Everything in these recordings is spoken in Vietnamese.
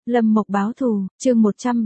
Lâm Mộc báo thù, chương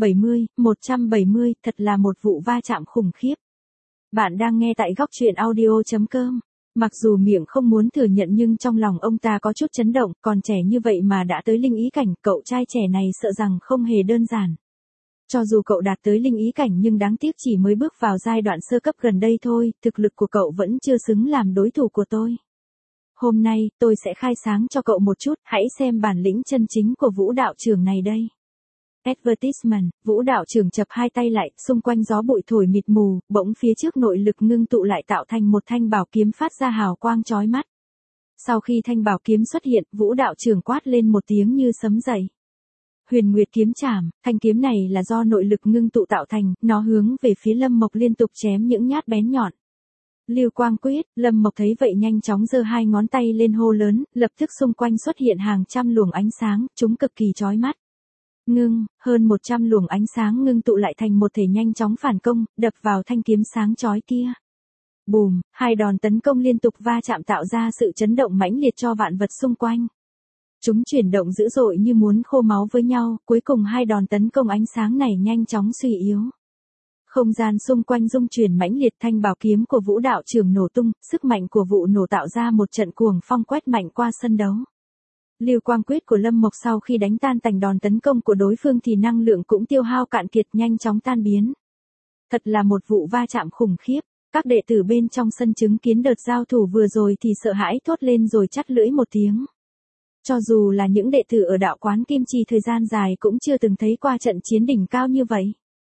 170, thật là một vụ va chạm khủng khiếp. Bạn đang nghe tại góc truyện audio.com. Mặc dù miệng không muốn thừa nhận nhưng trong lòng ông ta có chút chấn động, còn trẻ như vậy mà đã tới linh ý cảnh, cậu trai trẻ này sợ rằng không hề đơn giản. Cho dù cậu đạt tới linh ý cảnh nhưng đáng tiếc chỉ mới bước vào giai đoạn sơ cấp gần đây thôi, thực lực của cậu vẫn chưa xứng làm đối thủ của tôi. Hôm nay, tôi sẽ khai sáng cho cậu một chút, hãy xem bản lĩnh chân chính của Vũ đạo trưởng này đây. Advertisement, Vũ đạo trưởng chập hai tay lại, xung quanh gió bụi thổi mịt mù, bỗng phía trước nội lực ngưng tụ lại tạo thành một thanh bảo kiếm phát ra hào quang chói mắt. Sau khi thanh bảo kiếm xuất hiện, Vũ đạo trưởng quát lên một tiếng như sấm dậy. Huyền Nguyệt kiếm chảm, thanh kiếm này là do nội lực ngưng tụ tạo thành, nó hướng về phía Lâm Mộc liên tục chém những nhát bén nhọn. Lưu quang quyết, Lâm Mộc thấy vậy nhanh chóng giơ hai ngón tay lên hô lớn, lập tức xung quanh xuất hiện hàng trăm luồng ánh sáng, chúng cực kỳ chói mắt. Hơn 100 luồng ánh sáng ngưng tụ lại thành một thể nhanh chóng phản công, đập vào thanh kiếm sáng chói kia. Bùm, hai đòn tấn công liên tục va chạm tạo ra sự chấn động mãnh liệt cho vạn vật xung quanh. Chúng chuyển động dữ dội như muốn khô máu với nhau, cuối cùng hai đòn tấn công ánh sáng này nhanh chóng suy yếu. Không gian xung quanh rung chuyển mãnh liệt, thanh bảo kiếm của Vũ đạo trưởng nổ tung, sức mạnh của vụ nổ tạo ra một trận cuồng phong quét mạnh qua sân đấu. Lưu quang quyết của Lâm Mộc sau khi đánh tan tành đòn tấn công của đối phương thì năng lượng cũng tiêu hao cạn kiệt, nhanh chóng tan biến. Thật là một vụ va chạm khủng khiếp, các đệ tử bên trong sân chứng kiến đợt giao thủ vừa rồi thì sợ hãi thốt lên rồi chắt lưỡi một tiếng. Cho dù là những đệ tử ở đạo quán Kim Chi thời gian dài cũng chưa từng thấy qua trận chiến đỉnh cao như vậy.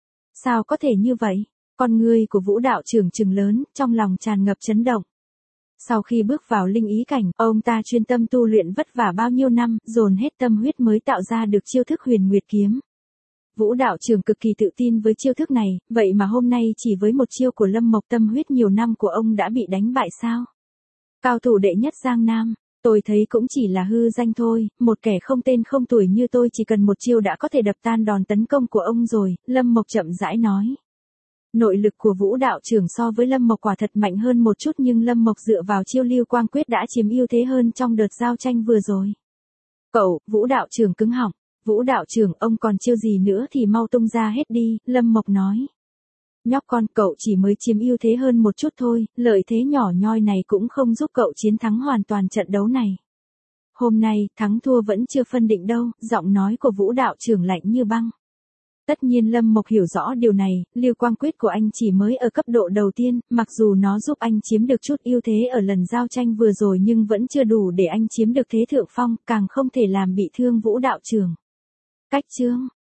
Sao có thể như vậy? Con ngươi của Vũ đạo trưởng trừng lớn, trong lòng tràn ngập chấn động. Sau khi bước vào linh ý cảnh, ông ta chuyên tâm tu luyện vất vả bao nhiêu năm, dồn hết tâm huyết mới tạo ra được chiêu thức Huyền Nguyệt kiếm. Vũ đạo trưởng cực kỳ tự tin với chiêu thức này, vậy mà hôm nay chỉ với một chiêu của Lâm Mộc, tâm huyết nhiều năm của ông đã bị đánh bại sao? Cao thủ đệ nhất Giang Nam, tôi thấy cũng chỉ là hư danh thôi, một kẻ không tên không tuổi như tôi chỉ cần một chiêu đã có thể đập tan đòn tấn công của ông rồi, Lâm Mộc chậm rãi nói. Nội lực của Vũ đạo trưởng so với Lâm Mộc quả thật mạnh hơn một chút nhưng Lâm Mộc dựa vào chiêu Lưu quang quyết đã chiếm ưu thế hơn trong đợt giao tranh vừa rồi. Cậu, Vũ đạo trưởng cứng họng, Vũ đạo trưởng ông còn chiêu gì nữa thì mau tung ra hết đi, Lâm Mộc nói. Nhóc con, cậu chỉ mới chiếm ưu thế hơn một chút thôi, lợi thế nhỏ nhoi này cũng không giúp cậu chiến thắng hoàn toàn trận đấu này. Hôm nay, thắng thua vẫn chưa phân định đâu, giọng nói của Vũ đạo trưởng lạnh như băng. Tất nhiên Lâm Mộc hiểu rõ điều này, Lưu quang quyết của anh chỉ mới ở cấp độ đầu tiên, mặc dù nó giúp anh chiếm được chút ưu thế ở lần giao tranh vừa rồi nhưng vẫn chưa đủ để anh chiếm được thế thượng phong, càng không thể làm bị thương Vũ đạo trưởng. Cách chương,